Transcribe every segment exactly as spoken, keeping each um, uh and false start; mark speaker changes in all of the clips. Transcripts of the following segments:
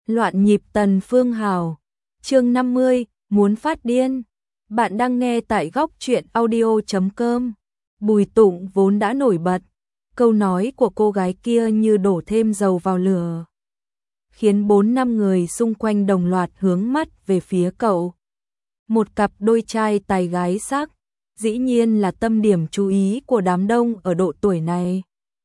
Speaker 1: Loạn nhịp Tần Phương Hào. Chương năm mươi, muốn phát điên. Bạn đang nghe tại góc truyện audio chấm com. Bùi Tụng vốn đã nổi bật, câu nói của cô gái kia như đổ thêm dầu vào lửa, khiến bốn năm người xung quanh đồng loạt hướng mắt về phía cậu. Một cặp đôi trai tài gái sắc, dĩ nhiên là tâm điểm chú ý của đám đông ở độ tuổi này.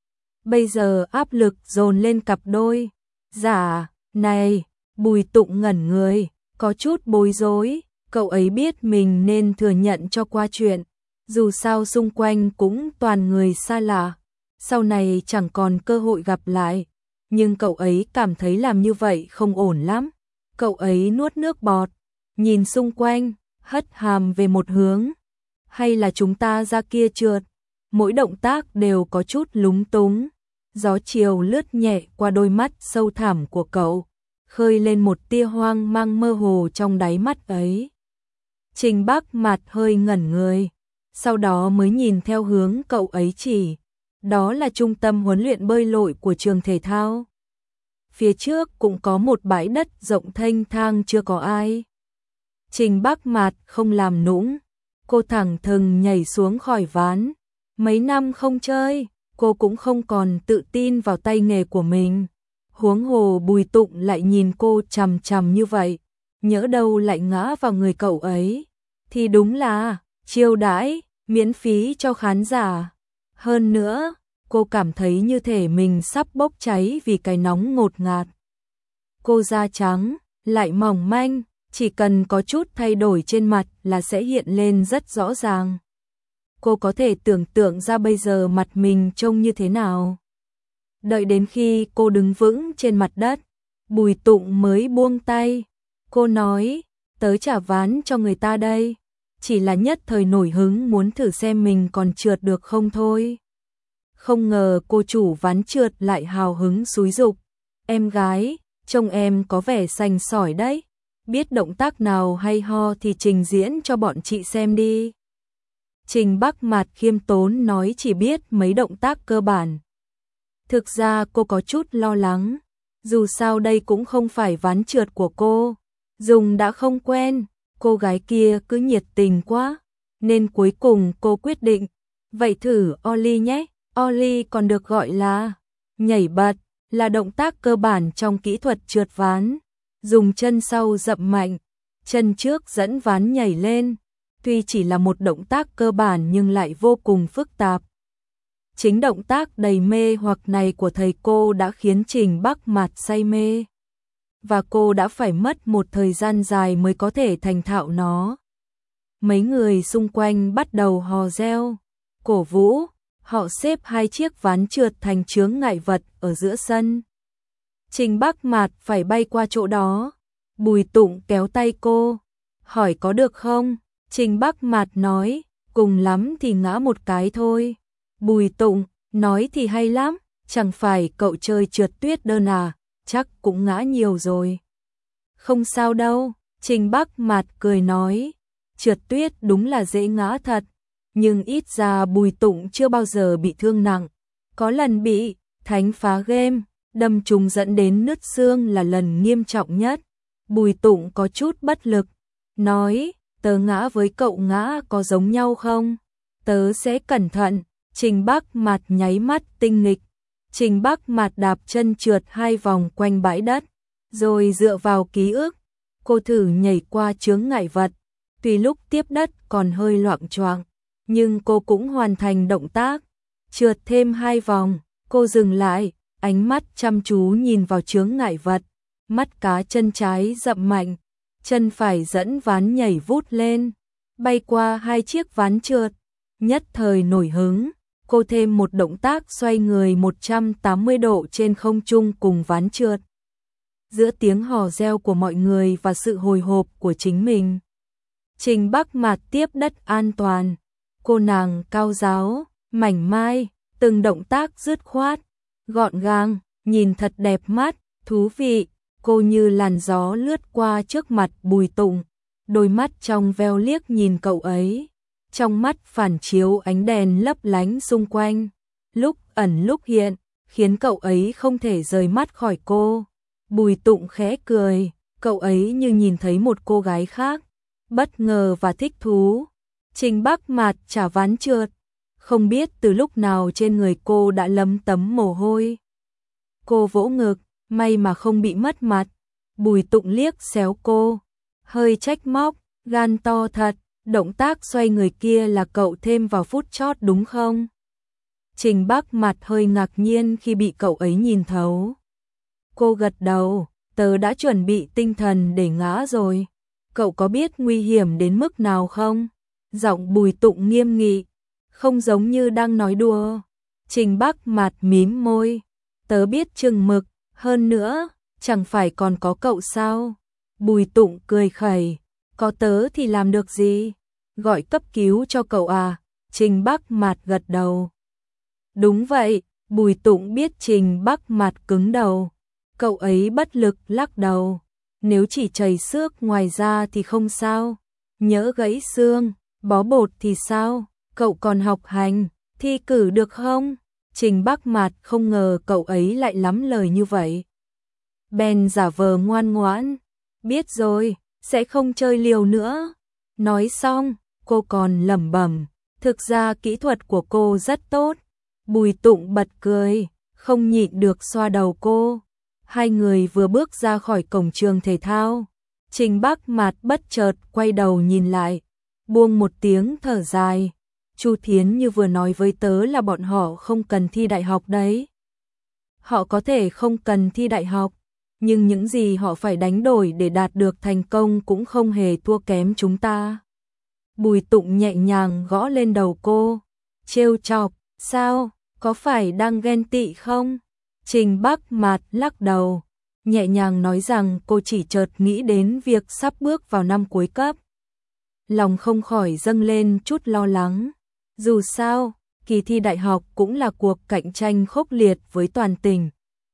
Speaker 1: Bây giờ áp lực dồn lên cặp đôi giả này. Bùi Tụng ngẩn người, có chút bối rối. Cậu ấy biết mình nên thừa nhận cho qua chuyện, dù sao xung quanh cũng toàn người xa lạ, sau này chẳng còn cơ hội gặp lại. Nhưng cậu ấy cảm thấy làm như vậy không ổn lắm. Cậu ấy nuốt nước bọt, nhìn xung quanh, hất hàm về một hướng. Hay là chúng ta ra kia trượt? Mỗi động tác đều có chút lúng túng. Gió chiều lướt nhẹ qua đôi mắt sâu thẳm của cậu, khơi lên một tia hoang mang mơ hồ trong đáy mắt ấy. Trình Bắc mặt hơi ngẩn người, sau đó mới nhìn theo hướng cậu ấy chỉ. Đó là trung tâm huấn luyện bơi lội của trường thể thao. Phía trước cũng có một bãi đất rộng thênh thang chưa có ai. Trình Bắc mặt không làm nũng, cô thẳng thừng nhảy xuống khỏi ván. Mấy năm không chơi, cô cũng không còn tự tin vào tay nghề của mình. Huống hồ Bùi Tụng lại nhìn cô chằm chằm như vậy, nhỡ đâu lại ngã vào người cậu ấy, thì đúng là chiêu đãi miễn phí cho khán giả. Hơn nữa, cô cảm thấy như thể mình sắp bốc cháy vì cái nóng ngột ngạt. Cô da trắng, lại mỏng manh, chỉ cần có chút thay đổi trên mặt là sẽ hiện lên rất rõ ràng. Cô có thể tưởng tượng ra bây giờ mặt mình trông như thế nào. Đợi đến khi cô đứng vững trên mặt đất, Bùi Tụng mới buông tay. Cô nói, tớ trả ván cho người ta đây, chỉ là nhất thời nổi hứng muốn thử xem mình còn trượt được không thôi. Không ngờ cô chủ ván trượt lại hào hứng xúi giục. Em gái, trông em có vẻ sành sỏi đấy, biết động tác nào hay ho thì trình diễn cho bọn chị xem đi. Trình Bắc mặt khiêm tốn nói chỉ biết mấy động tác cơ bản. Thực ra cô có chút lo lắng, dù sao đây cũng không phải ván trượt của cô, dùng đã không quen, cô gái kia cứ nhiệt tình quá, nên cuối cùng cô quyết định, vậy thử ollie nhé. Ollie còn được gọi là nhảy bật, là động tác cơ bản trong kỹ thuật trượt ván, dùng chân sau dậm mạnh, chân trước dẫn ván nhảy lên. Tuy chỉ là một động tác cơ bản nhưng lại vô cùng phức tạp. Chính động tác đầy mê hoặc này của thầy cô đã khiến Trình Bắc mặt say mê. Và cô đã phải mất một thời gian dài mới có thể thành thạo nó. Mấy người xung quanh bắt đầu hò reo, cổ vũ, họ xếp hai chiếc ván trượt thành chướng ngại vật ở giữa sân. Trình Bắc mặt phải bay qua chỗ đó. Bùi Tụng kéo tay cô, hỏi có được không? Trình Bắc mặt nói, cùng lắm thì ngã một cái thôi. Bùi Tụng nói thì hay lắm, chẳng phải cậu chơi trượt tuyết đơn à, chắc cũng ngã nhiều rồi. Không sao đâu, Trình Bắc mặt cười nói, trượt tuyết đúng là dễ ngã thật, nhưng ít ra Bùi Tụng chưa bao giờ bị thương nặng. Có lần bị thánh phá game, đâm trúng dẫn đến nứt xương là lần nghiêm trọng nhất. Bùi Tụng có chút bất lực, nói, tớ ngã với cậu ngã có giống nhau không? Tớ sẽ cẩn thận. Trình Bắc mặt nháy mắt tinh nghịch. Trình Bắc mặt đạp chân trượt hai vòng quanh bãi đất, rồi dựa vào ký ức, cô thử nhảy qua chướng ngại vật. Tuy lúc tiếp đất còn hơi loạng choạng, nhưng cô cũng hoàn thành động tác. Trượt thêm hai vòng, cô dừng lại, ánh mắt chăm chú nhìn vào chướng ngại vật. Mắt cá chân trái dậm mạnh, chân phải dẫn ván nhảy vút lên, bay qua hai chiếc ván trượt. Nhất thời nổi hứng, cô thêm một động tác xoay người một trăm tám mươi độ trên không trung cùng ván trượt. Giữa tiếng hò reo của mọi người và sự hồi hộp của chính mình, Trình Bắc mặt tiếp đất an toàn. Cô nàng cao ráo, mảnh mai, từng động tác dứt khoát, gọn gàng, nhìn thật đẹp mắt, thú vị. Cô như làn gió lướt qua trước mặt Bùi Tụng, đôi mắt trong veo liếc nhìn cậu ấy. Trong mắt phản chiếu ánh đèn lấp lánh xung quanh, lúc ẩn lúc hiện, khiến cậu ấy không thể rời mắt khỏi cô. Bùi Tụng khẽ cười, cậu ấy như nhìn thấy một cô gái khác, bất ngờ và thích thú. Trình Bắc Mạt chả ván trượt, không biết từ lúc nào trên người cô đã lấm tấm mồ hôi. Cô vỗ ngực, may mà không bị mất mặt. Bùi Tụng liếc xéo cô, hơi trách móc, gan to thật, động tác xoay người kia là cậu thêm vào phút chót đúng không? Trình Bắc Mạt hơi ngạc nhiên khi bị cậu ấy nhìn thấu. Cô gật đầu, tớ đã chuẩn bị tinh thần để ngã rồi. Cậu có biết nguy hiểm đến mức nào không? Giọng Bùi Tụng nghiêm nghị, không giống như đang nói đùa. Trình Bắc Mạt mím môi, tớ biết chừng mực, hơn nữa, chẳng phải còn có cậu sao? Bùi Tụng cười khẩy, có tớ thì làm được gì? Gọi cấp cứu cho cậu à? Trình Bắc Mạt gật đầu. Đúng vậy, Bùi Tụng biết Trình Bắc Mạt cứng đầu. Cậu ấy bất lực lắc đầu. Nếu chỉ chảy xước ngoài da thì không sao. Nhỡ gãy xương, bó bột thì sao? Cậu còn học hành, thi cử được không? Trình Bắc Mạt không ngờ cậu ấy lại lắm lời như vậy. Bèn giả vờ ngoan ngoãn. Biết rồi, sẽ không chơi liều nữa. Nói xong, cô còn lẩm bẩm. Thực ra kỹ thuật của cô rất tốt. Bùi Tụng bật cười, không nhịn được xoa đầu cô. Hai người vừa bước ra khỏi cổng trường thể thao. Trình Bắc Mạt bất chợt quay đầu nhìn lại, buông một tiếng thở dài. Chu Thiến Như vừa nói với tớ là bọn họ không cần thi đại học đấy. Họ có thể không cần thi đại học, nhưng những gì họ phải đánh đổi để đạt được thành công cũng không hề thua kém chúng ta. Bùi Tụng nhẹ nhàng gõ lên đầu cô, trêu chọc, sao, có phải đang ghen tị không? Trình Bắc Mạt lắc đầu, nhẹ nhàng nói rằng cô chỉ chợt nghĩ đến việc sắp bước vào năm cuối cấp. Lòng không khỏi dâng lên chút lo lắng. Dù sao, kỳ thi đại học cũng là cuộc cạnh tranh khốc liệt với toàn tỉnh.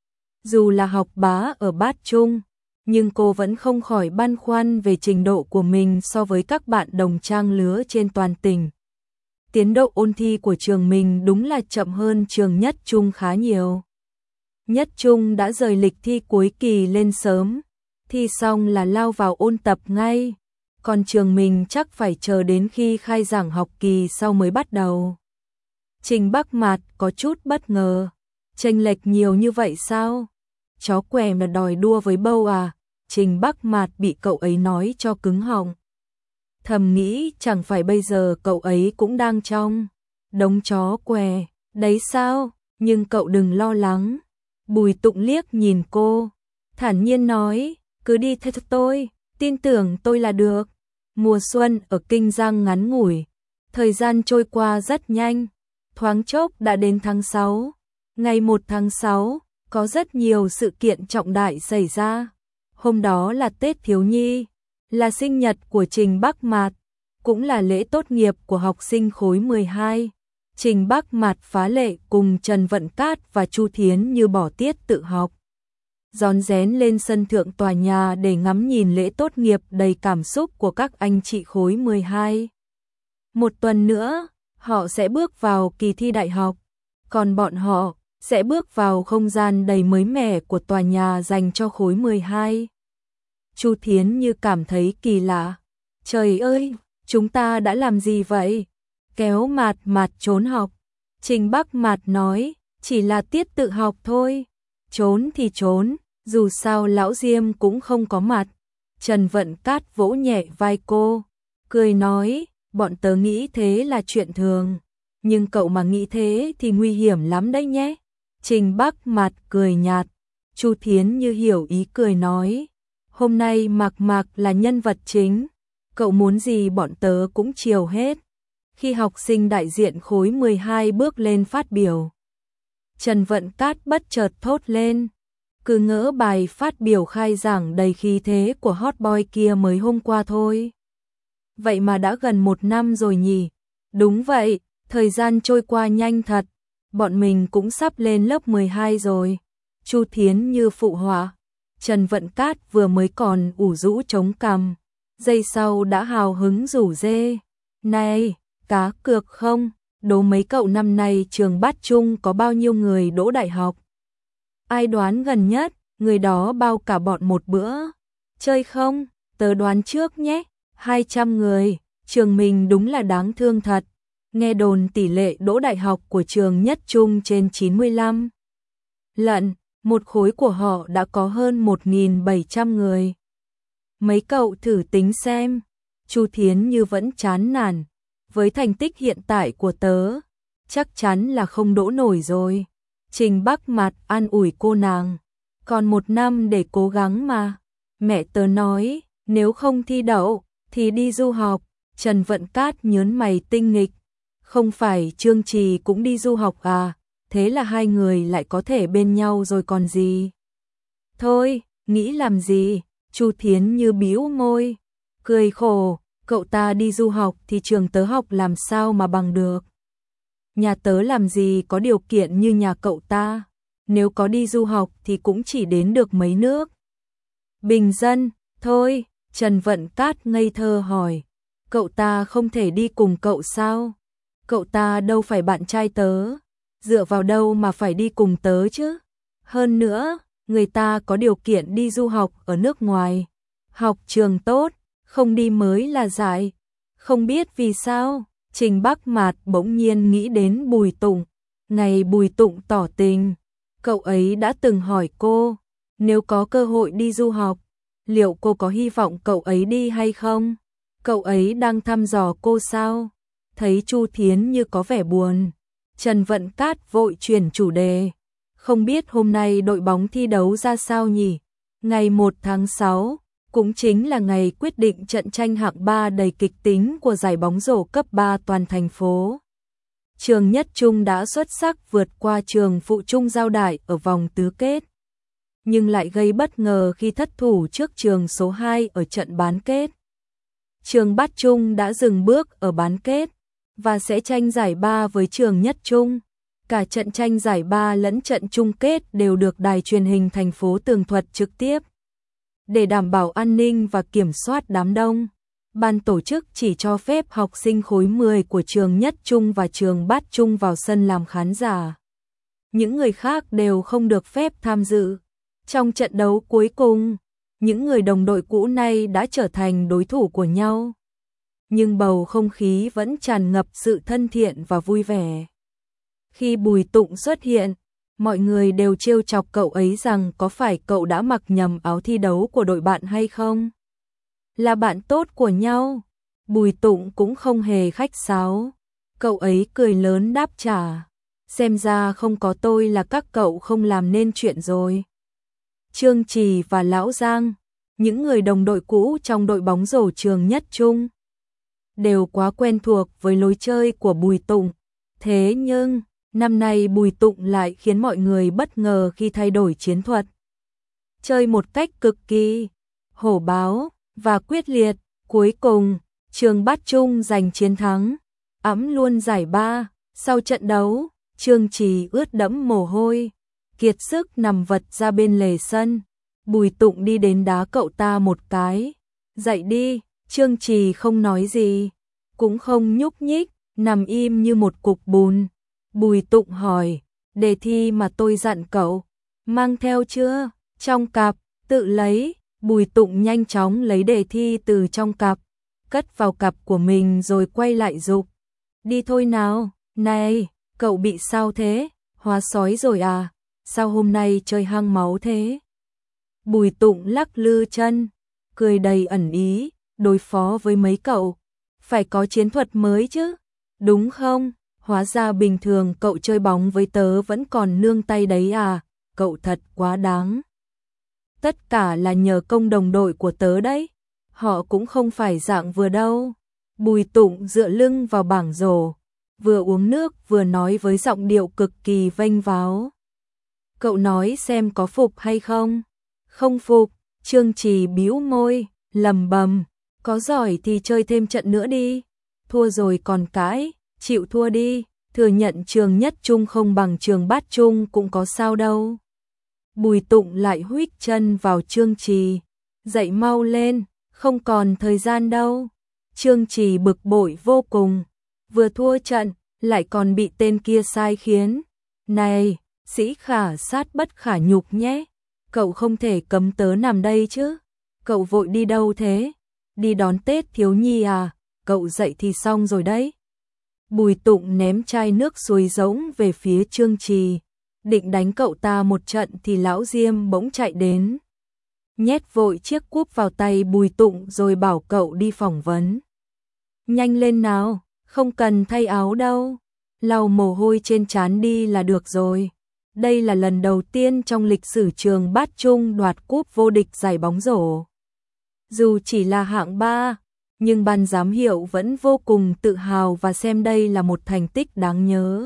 Speaker 1: Dù là học bá ở bát trung, nhưng cô vẫn không khỏi băn khoăn về trình độ của mình so với các bạn đồng trang lứa trên toàn tỉnh. Tiến độ ôn thi của trường mình đúng là chậm hơn trường Nhất Trung khá nhiều. Nhất Trung đã rời lịch thi cuối kỳ lên sớm, thi xong là lao vào ôn tập ngay, còn trường mình chắc phải chờ đến khi khai giảng học kỳ sau mới bắt đầu. Trình Bắc Mạt có chút bất ngờ, chênh lệch nhiều như vậy sao? Chó què mà đòi đua với bâu à? Trình Bắc Mạt bị cậu ấy nói cho cứng họng. Thầm nghĩ chẳng phải bây giờ cậu ấy cũng đang trong đống chó què, đấy sao? Nhưng cậu đừng lo lắng. Bùi Tụng liếc nhìn cô, thản nhiên nói, cứ đi theo tôi, tin tưởng tôi là được. Mùa xuân ở Kinh Giang ngắn ngủi, thời gian trôi qua rất nhanh, thoáng chốc đã đến tháng sáu. Ngày một tháng sáu, có rất nhiều sự kiện trọng đại xảy ra. Hôm đó là Tết Thiếu Nhi, là sinh nhật của Trình Bắc Mạt, cũng là lễ tốt nghiệp của học sinh khối mười hai. Trình Bắc Mạt phá lệ cùng Trần Vận Cát và Chu Thiến Như bỏ tiết tự học, rón rén lên sân thượng tòa nhà để ngắm nhìn lễ tốt nghiệp đầy cảm xúc của các anh chị khối mười hai. Một tuần nữa, họ sẽ bước vào kỳ thi đại học, còn bọn họ sẽ bước vào không gian đầy mới mẻ của tòa nhà dành cho khối mười hai. Chu Thiến Như cảm thấy kỳ lạ. Trời ơi, chúng ta đã làm gì vậy? Kéo Mạt Mạt trốn học. Trình Bắc Mạt nói, chỉ là tiết tự học thôi. Trốn thì trốn, dù sao lão Diêm cũng không có mặt. Trần Vận Cát vỗ nhẹ vai cô, cười nói, bọn tớ nghĩ thế là chuyện thường. Nhưng cậu mà nghĩ thế thì nguy hiểm lắm đấy nhé. Trình Bắc Mạt cười nhạt. Chu Thiến Như hiểu ý cười nói, hôm nay Mạc Mạc là nhân vật chính, cậu muốn gì bọn tớ cũng chiều hết. Khi học sinh đại diện khối mười hai bước lên phát biểu, Trần Vận Cát bất chợt thốt lên, cứ ngỡ bài phát biểu khai giảng đầy khí thế của hot boy kia mới hôm qua thôi. Vậy mà đã gần một năm rồi nhỉ? Đúng vậy, thời gian trôi qua nhanh thật, bọn mình cũng sắp lên lớp mười hai rồi. Chu Thiến Như phụ họa. Trần Vận Cát vừa mới còn ủ rũ chống cằm, giây sau đã hào hứng rủ rê. Này, cá cược không? Đố mấy cậu năm nay trường Bát Trung có bao nhiêu người đỗ đại học? Ai đoán gần nhất, người đó bao cả bọn một bữa. Chơi không? Tớ đoán trước nhé. hai trăm người, trường mình đúng là đáng thương thật. Nghe đồn tỷ lệ đỗ đại học của trường Nhất Trung trên chín mươi lăm. Lận, một khối của họ đã có hơn một nghìn bảy trăm người. Mấy cậu thử tính xem. Chu Thiến Như vẫn chán nản. Với thành tích hiện tại của tớ, chắc chắn là không đỗ nổi rồi. Trình Bắc Mạt an ủi cô nàng. Còn một năm để cố gắng mà. Mẹ tớ nói, nếu không thi đậu, thì đi du học. Trần Vận Cát nhớn mày tinh nghịch. Không phải Trương Trì cũng đi du học à? Thế là hai người lại có thể bên nhau rồi còn gì. Thôi, nghĩ làm gì? Chu Thiến Như bĩu môi, cười khổ, cậu ta đi du học thì trường tớ học làm sao mà bằng được. Nhà tớ làm gì có điều kiện như nhà cậu ta, nếu có đi du học thì cũng chỉ đến được mấy nước bình dân, thôi. Trần Vận Cát ngây thơ hỏi, cậu ta không thể đi cùng cậu sao? Cậu ta đâu phải bạn trai tớ, dựa vào đâu mà phải đi cùng tớ chứ? Hơn nữa, người ta có điều kiện đi du học ở nước ngoài, học trường tốt, không đi mới là dại. Không biết vì sao, Trình Bắc Mạt bỗng nhiên nghĩ đến Bùi Tụng. Ngày Bùi Tụng tỏ tình, cậu ấy đã từng hỏi cô, nếu có cơ hội đi du học, liệu cô có hy vọng cậu ấy đi hay không? Cậu ấy đang thăm dò cô sao? Thấy Chu Thiến Như có vẻ buồn, Trần Vận Cát vội chuyển chủ đề. Không biết hôm nay đội bóng thi đấu ra sao nhỉ? Ngày một tháng sáu, cũng chính là ngày quyết định trận tranh hạng ba đầy kịch tính của giải bóng rổ cấp ba toàn thành phố. Trường Nhất Trung đã xuất sắc vượt qua trường Phụ Trung Giao Đại ở vòng tứ kết, nhưng lại gây bất ngờ khi thất thủ trước trường số hai ở trận bán kết. Trường Bát Trung đã dừng bước ở bán kết và sẽ tranh giải ba với trường Nhất Trung. Cả trận tranh giải ba lẫn trận chung kết đều được đài truyền hình thành phố tường thuật trực tiếp. Để đảm bảo an ninh và kiểm soát đám đông, ban tổ chức chỉ cho phép học sinh khối mười của trường Nhất Trung và trường Bát Trung vào sân làm khán giả. Những người khác đều không được phép tham dự. Trong trận đấu cuối cùng, những người đồng đội cũ nay đã trở thành đối thủ của nhau. Nhưng bầu không khí vẫn tràn ngập sự thân thiện và vui vẻ. Khi Bùi Tụng xuất hiện, mọi người đều trêu chọc cậu ấy rằng có phải cậu đã mặc nhầm áo thi đấu của đội bạn hay không? Là bạn tốt của nhau. Bùi Tụng cũng không hề khách sáo. Cậu ấy cười lớn đáp trả. Xem ra không có tôi là các cậu không làm nên chuyện rồi. Trương Trì và Lão Giang, những người đồng đội cũ trong đội bóng rổ trường Nhất Trung, đều quá quen thuộc với lối chơi của Bùi Tụng. Thế nhưng, năm nay Bùi Tụng lại khiến mọi người bất ngờ khi thay đổi chiến thuật. Chơi một cách cực kỳ hổ báo và quyết liệt. Cuối cùng, trường Bát Trung giành chiến thắng, ẵm luôn giải ba. Sau trận đấu, Trương Trì ướt đẫm mồ hôi, kiệt sức nằm vật ra bên lề sân. Bùi Tụng đi đến đá cậu ta một cái. Dậy đi. Trương Trì không nói gì, cũng không nhúc nhích, nằm im như một cục bùn. Bùi Tụng hỏi, đề thi mà tôi dặn cậu, mang theo chưa? Trong cặp, tự lấy. Bùi Tụng nhanh chóng lấy đề thi từ trong cặp, cất vào cặp của mình rồi quay lại giục. Đi thôi nào. Này, cậu bị sao thế? Hóa sói rồi à? Sao hôm nay chơi hăng máu thế? Bùi Tụng lắc lư chân, cười đầy ẩn ý. Đối phó với mấy cậu, phải có chiến thuật mới chứ, đúng không? Hóa ra bình thường cậu chơi bóng với tớ vẫn còn nương tay đấy à, cậu thật quá đáng. Tất cả là nhờ công đồng đội của tớ đấy, họ cũng không phải dạng vừa đâu. Bùi Tụng dựa lưng vào bảng rổ, vừa uống nước vừa nói với giọng điệu cực kỳ vênh váo. Cậu nói xem có phục hay không? Không phục. Trương Trì bĩu môi, lầm bầm. Có giỏi thì chơi thêm trận nữa đi. Thua rồi còn cãi, chịu thua đi. Thừa nhận trường Nhất Trung không bằng trường Bát Trung cũng có sao đâu. Bùi Tụng lại huých chân vào Trương Trì. Dậy mau lên, không còn thời gian đâu. Trương Trì bực bội vô cùng. Vừa thua trận, lại còn bị tên kia sai khiến. Này, sĩ khả sát bất khả nhục nhé. Cậu không thể cấm tớ nằm đây chứ? Cậu vội đi đâu thế? Đi đón Tết thiếu nhi à? Cậu dậy thì xong rồi đấy. Bùi Tụng ném chai nước suối rỗng về phía Trương Trì, định đánh cậu ta một trận thì lão Diêm bỗng chạy đến, nhét vội chiếc cúp vào tay Bùi Tụng rồi bảo cậu đi phỏng vấn. Nhanh lên nào, không cần thay áo đâu, lau mồ hôi trên trán đi là được rồi. Đây là lần đầu tiên trong lịch sử trường Bát Trung đoạt cúp vô địch giải bóng rổ. Dù chỉ là hạng ba, nhưng ban giám hiệu vẫn vô cùng tự hào và xem đây là một thành tích đáng nhớ.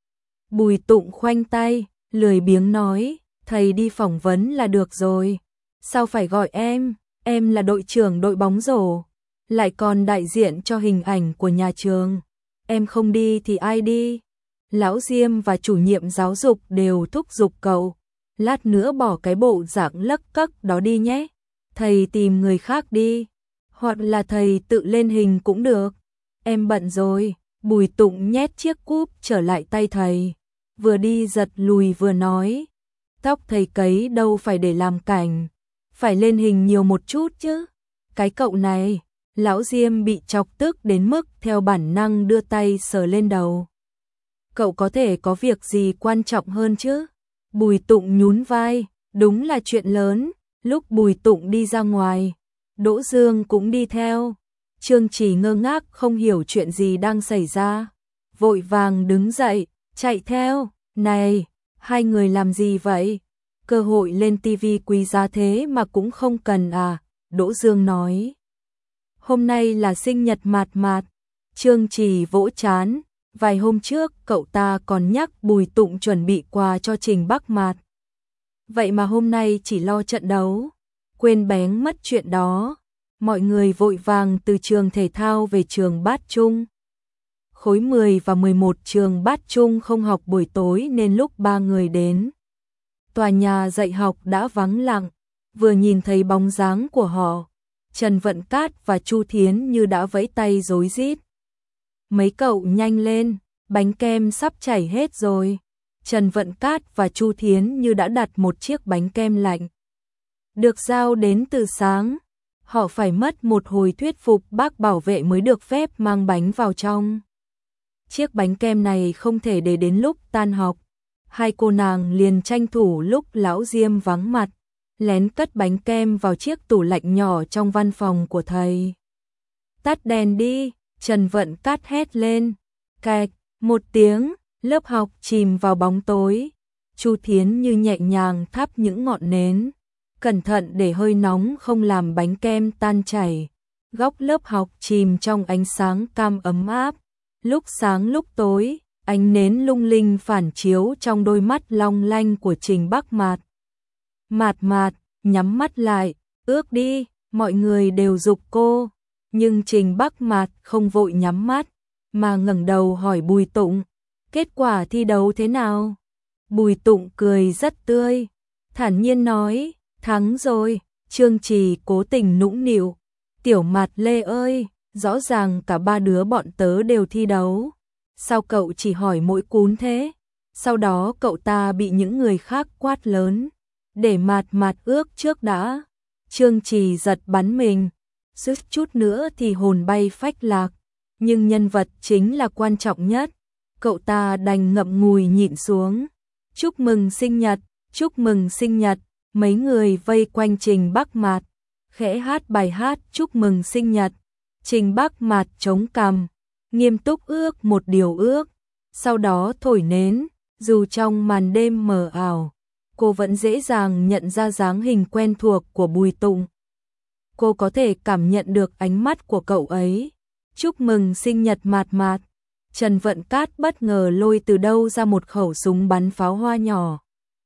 Speaker 1: Bùi Tụng khoanh tay, lười biếng nói, thầy đi phỏng vấn là được rồi. Sao phải gọi em, em là đội trưởng đội bóng rổ, lại còn đại diện cho hình ảnh của nhà trường. Em không đi thì ai đi? Lão Diêm và chủ nhiệm giáo dục đều thúc giục cậu, lát nữa bỏ cái bộ dạng lấc cấc đó đi nhé. Thầy tìm người khác đi, hoặc là thầy tự lên hình cũng được. Em bận rồi. Bùi Tụng nhét chiếc cúp trở lại tay thầy, vừa đi giật lùi vừa nói, tóc thầy cấy đâu phải để làm cảnh, phải lên hình nhiều một chút chứ. Cái cậu này, lão Diêm bị chọc tức đến mức theo bản năng đưa tay sờ lên đầu. Cậu có thể có việc gì quan trọng hơn chứ? Bùi Tụng nhún vai, đúng là chuyện lớn. Lúc Bùi Tụng đi ra ngoài, Đỗ Dương cũng đi theo. Trương Trì ngơ ngác không hiểu chuyện gì đang xảy ra, vội vàng đứng dậy, chạy theo. Này, hai người làm gì vậy? Cơ hội lên tivi quý giá thế mà cũng không cần à? Đỗ Dương nói. Hôm nay là sinh nhật Mạt Mạt. Trương Trì vỗ trán, vài hôm trước cậu ta còn nhắc Bùi Tụng chuẩn bị quà cho Trình Bắc Mạt. Vậy mà hôm nay chỉ lo trận đấu, quên bén mất chuyện đó. Mọi người vội vàng từ trường thể thao về trường Bát Trung. Khối mười và mười một trường Bát Trung không học buổi tối nên lúc ba người đến, tòa nhà dạy học đã vắng lặng. Vừa nhìn thấy bóng dáng của họ, Trần Vận Cát và Chu Thiến Như đã vẫy tay rối rít. Mấy cậu nhanh lên, bánh kem sắp chảy hết rồi. Trần Vận Cát và Chu Thiến Như đã đặt một chiếc bánh kem lạnh, được giao đến từ sáng. Họ phải mất một hồi thuyết phục bác bảo vệ mới được phép mang bánh vào trong. Chiếc bánh kem này không thể để đến lúc tan học. Hai cô nàng liền tranh thủ lúc lão Diêm vắng mặt, lén cất bánh kem vào chiếc tủ lạnh nhỏ trong văn phòng của thầy. Tắt đèn đi, Trần Vận Cát hét lên. Cạch, một tiếng, lớp học chìm vào bóng tối. Chu Thiến Như nhẹ nhàng thắp những ngọn nến, cẩn thận để hơi nóng không làm bánh kem tan chảy. Góc lớp học chìm trong ánh sáng cam ấm áp. Lúc sáng lúc tối, ánh nến lung linh phản chiếu trong đôi mắt long lanh của Trình Bắc Mạt. Mạt Mạt, nhắm mắt lại, ước đi, mọi người đều giục cô. Nhưng Trình Bắc Mạt không vội nhắm mắt, mà ngẩng đầu hỏi Bùi Tụng, kết quả thi đấu thế nào? Bùi Tụng cười rất tươi, thản nhiên nói, thắng rồi. Trương Trì cố tình nũng nịu, Tiểu Mạt Lê ơi, rõ ràng cả ba đứa bọn tớ đều thi đấu, sao cậu chỉ hỏi mỗi cún thế? Sau đó cậu ta bị những người khác quát lớn, để Mạt Mạt ước trước đã. Trương Trì giật bắn mình, suýt chút nữa thì hồn bay phách lạc, nhưng nhân vật chính là quan trọng nhất, cậu ta đành ngậm ngùi nhịn xuống. Chúc mừng sinh nhật, chúc mừng sinh nhật. Mấy người vây quanh Trình Bắc Mạt, khẽ hát bài hát chúc mừng sinh nhật. Trình Bắc Mạt chống cằm, nghiêm túc ước một điều ước, sau đó thổi nến. Dù trong màn đêm mờ ảo, cô vẫn dễ dàng nhận ra dáng hình quen thuộc của Bùi Tụng. Cô có thể cảm nhận được ánh mắt của cậu ấy. Chúc mừng sinh nhật Mạt Mạt. Trần Vận Cát bất ngờ lôi từ đâu ra một khẩu súng bắn pháo hoa nhỏ.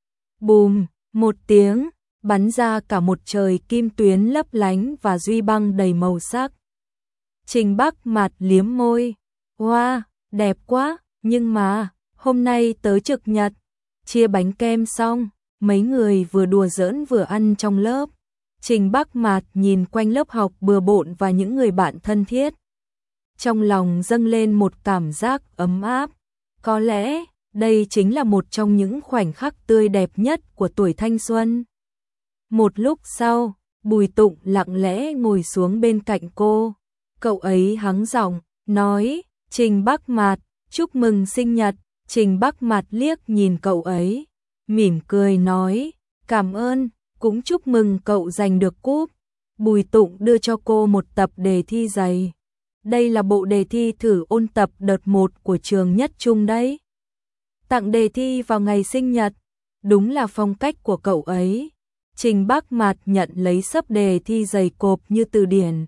Speaker 1: Bùm, một tiếng, bắn ra cả một trời kim tuyến lấp lánh và duy băng đầy màu sắc. Trình Bắc Mạt liếm môi, wow, đẹp quá, nhưng mà, hôm nay tớ trực nhật. Chia bánh kem xong, mấy người vừa đùa giỡn vừa ăn trong lớp. Trình Bắc Mạt nhìn quanh lớp học bừa bộn và những người bạn thân thiết. Trong lòng dâng lên một cảm giác ấm áp. Có lẽ, đây chính là một trong những khoảnh khắc tươi đẹp nhất của tuổi thanh xuân. Một lúc sau, Bùi Tụng lặng lẽ ngồi xuống bên cạnh cô. Cậu ấy hắng giọng, nói, Trình Bắc Mạt, chúc mừng sinh nhật. Trình Bắc Mạt liếc nhìn cậu ấy, mỉm cười nói, cảm ơn, cũng chúc mừng cậu giành được cúp. Bùi Tụng đưa cho cô một tập đề thi dày. Đây là bộ đề thi thử ôn tập đợt một của trường Nhất Trung đấy. Tặng đề thi vào ngày sinh nhật, đúng là phong cách của cậu ấy. Trình Bắc Mạt nhận lấy xấp đề thi dày cộp như từ điển,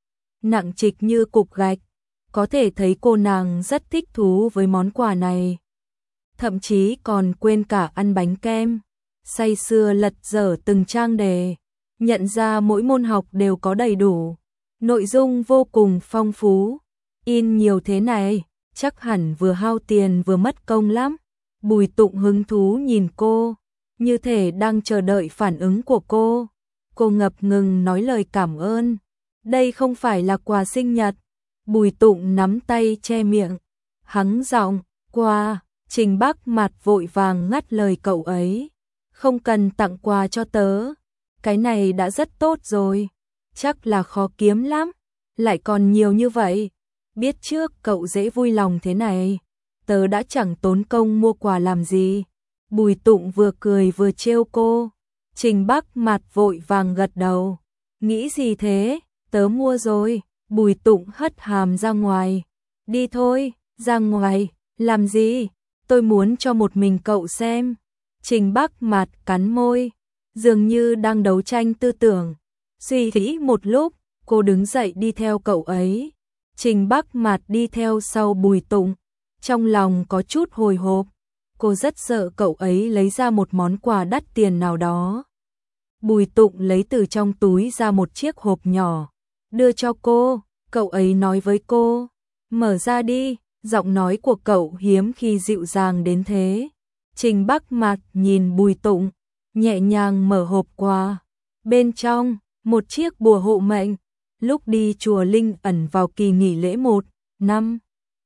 Speaker 1: nặng trịch như cục gạch. Có thể thấy cô nàng rất thích thú với món quà này. Thậm chí còn quên cả ăn bánh kem. Say sưa lật dở từng trang đề, nhận ra mỗi môn học đều có đầy đủ. Nội dung vô cùng phong phú. In nhiều thế này, chắc hẳn vừa hao tiền vừa mất công lắm. Bùi Tụng hứng thú nhìn cô, như thể đang chờ đợi phản ứng của cô. Cô ngập ngừng nói lời cảm ơn. Đây không phải là quà sinh nhật. Bùi Tụng nắm tay che miệng, hắng giọng, quà. Trình Bắc Mạt vội vàng ngắt lời cậu ấy. Không cần tặng quà cho tớ. Cái này đã rất tốt rồi. Chắc là khó kiếm lắm. Lại còn nhiều như vậy. Biết trước cậu dễ vui lòng thế này. Tớ đã chẳng tốn công mua quà làm gì. Bùi Tụng vừa cười vừa trêu cô. Trình Bắc Mạt vội vàng gật đầu. Nghĩ gì thế? Tớ mua rồi. Bùi Tụng hất hàm ra ngoài. Đi thôi, ra ngoài. Làm gì? Tôi muốn cho một mình cậu xem. Trình Bắc Mạt cắn môi, dường như đang đấu tranh tư tưởng. Suy nghĩ một lúc, cô đứng dậy đi theo cậu ấy. Trình Bắc Mạt đi theo sau Bùi Tụng, trong lòng có chút hồi hộp. Cô rất sợ cậu ấy lấy ra một món quà đắt tiền nào đó. Bùi Tụng lấy từ trong túi ra một chiếc hộp nhỏ, đưa cho cô. Cậu ấy nói với cô, mở ra đi. Giọng nói của cậu hiếm khi dịu dàng đến thế. Trình Bắc Mạt nhìn Bùi Tụng, nhẹ nhàng mở hộp quà. Bên trong, một chiếc bùa hộ mệnh. Lúc đi chùa Linh Ẩn vào kỳ nghỉ lễ một năm.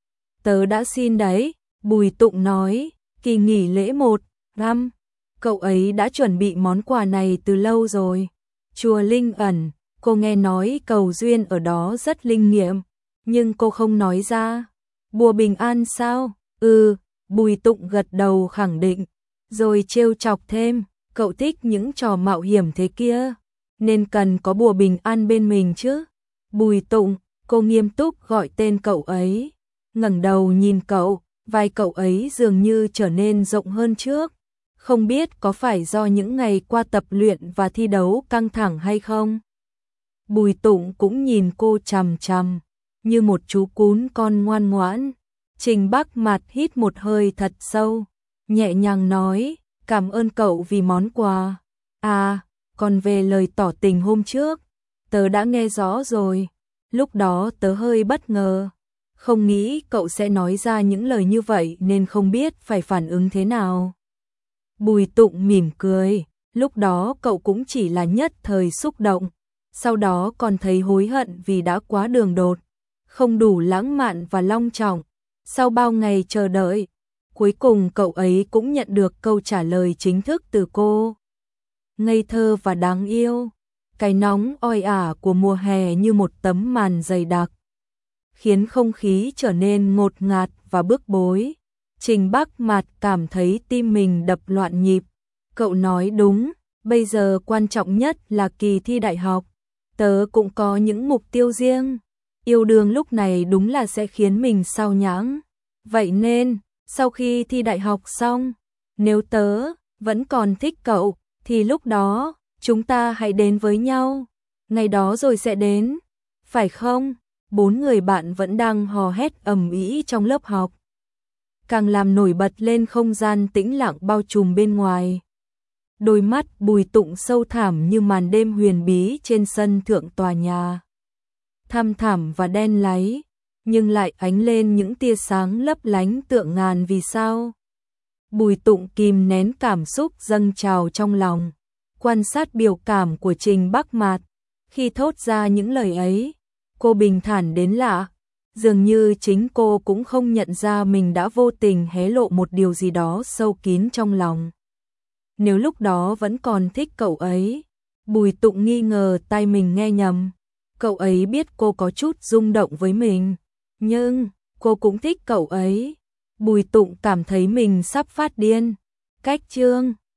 Speaker 1: Tớ đã xin đấy, Bùi Tụng nói, kỳ nghỉ lễ một năm. Cậu ấy đã chuẩn bị món quà này từ lâu rồi. Chùa Linh Ẩn, cô nghe nói cầu duyên ở đó rất linh nghiệm, nhưng cô không nói ra. Bùa bình an sao? Ừ, Bùi Tụng gật đầu khẳng định, rồi trêu chọc thêm, cậu thích những trò mạo hiểm thế kia, nên cần có bùa bình an bên mình chứ. Bùi Tụng, cô nghiêm túc gọi tên cậu ấy, ngẩng đầu nhìn cậu, vai cậu ấy dường như trở nên rộng hơn trước. Không biết có phải do những ngày qua tập luyện và thi đấu căng thẳng hay không? Bùi Tụng cũng nhìn cô chằm chằm, như một chú cún con ngoan ngoãn. Trình Bắc Mạt hít một hơi thật sâu, nhẹ nhàng nói, cảm ơn cậu vì món quà. À, còn về lời tỏ tình hôm trước, tớ đã nghe rõ rồi. Lúc đó tớ hơi bất ngờ, không nghĩ cậu sẽ nói ra những lời như vậy nên không biết phải phản ứng thế nào. Bùi Tụng mỉm cười, lúc đó cậu cũng chỉ là nhất thời xúc động, sau đó còn thấy hối hận vì đã quá đường đột, không đủ lãng mạn và long trọng. Sau bao ngày chờ đợi, cuối cùng cậu ấy cũng nhận được câu trả lời chính thức từ cô. Ngây thơ và đáng yêu, cái nóng oi ả của mùa hè như một tấm màn dày đặc, khiến không khí trở nên ngột ngạt và bức bối. Trình Bắc Mạt cảm thấy tim mình đập loạn nhịp. Cậu nói đúng, bây giờ quan trọng nhất là kỳ thi đại học. Tớ cũng có những mục tiêu riêng. Yêu đương lúc này đúng là sẽ khiến mình sao nhãng. Vậy nên, sau khi thi đại học xong, nếu tớ vẫn còn thích cậu, thì lúc đó, chúng ta hãy đến với nhau. Ngày đó rồi sẽ đến, phải không? Bốn người bạn vẫn đang hò hét ầm ĩ trong lớp học, càng làm nổi bật lên không gian tĩnh lặng bao trùm bên ngoài. Đôi mắt Bùi Tụng sâu thẳm như màn đêm huyền bí trên sân thượng tòa nhà. Thăm thẳm và đen láy, nhưng lại ánh lên những tia sáng lấp lánh tựa ngàn vì sao. Bùi Tụng kìm nén cảm xúc dâng trào trong lòng, quan sát biểu cảm của Trình Bắc Mạt. Khi thốt ra những lời ấy, cô bình thản đến lạ, dường như chính cô cũng không nhận ra mình đã vô tình hé lộ một điều gì đó sâu kín trong lòng. Nếu lúc đó vẫn còn thích cậu ấy, Bùi Tụng nghi ngờ tai mình nghe nhầm. Cậu ấy biết cô có chút rung động với mình, nhưng cô cũng thích cậu ấy. Bùi Tụng cảm thấy mình sắp phát điên. Cách chương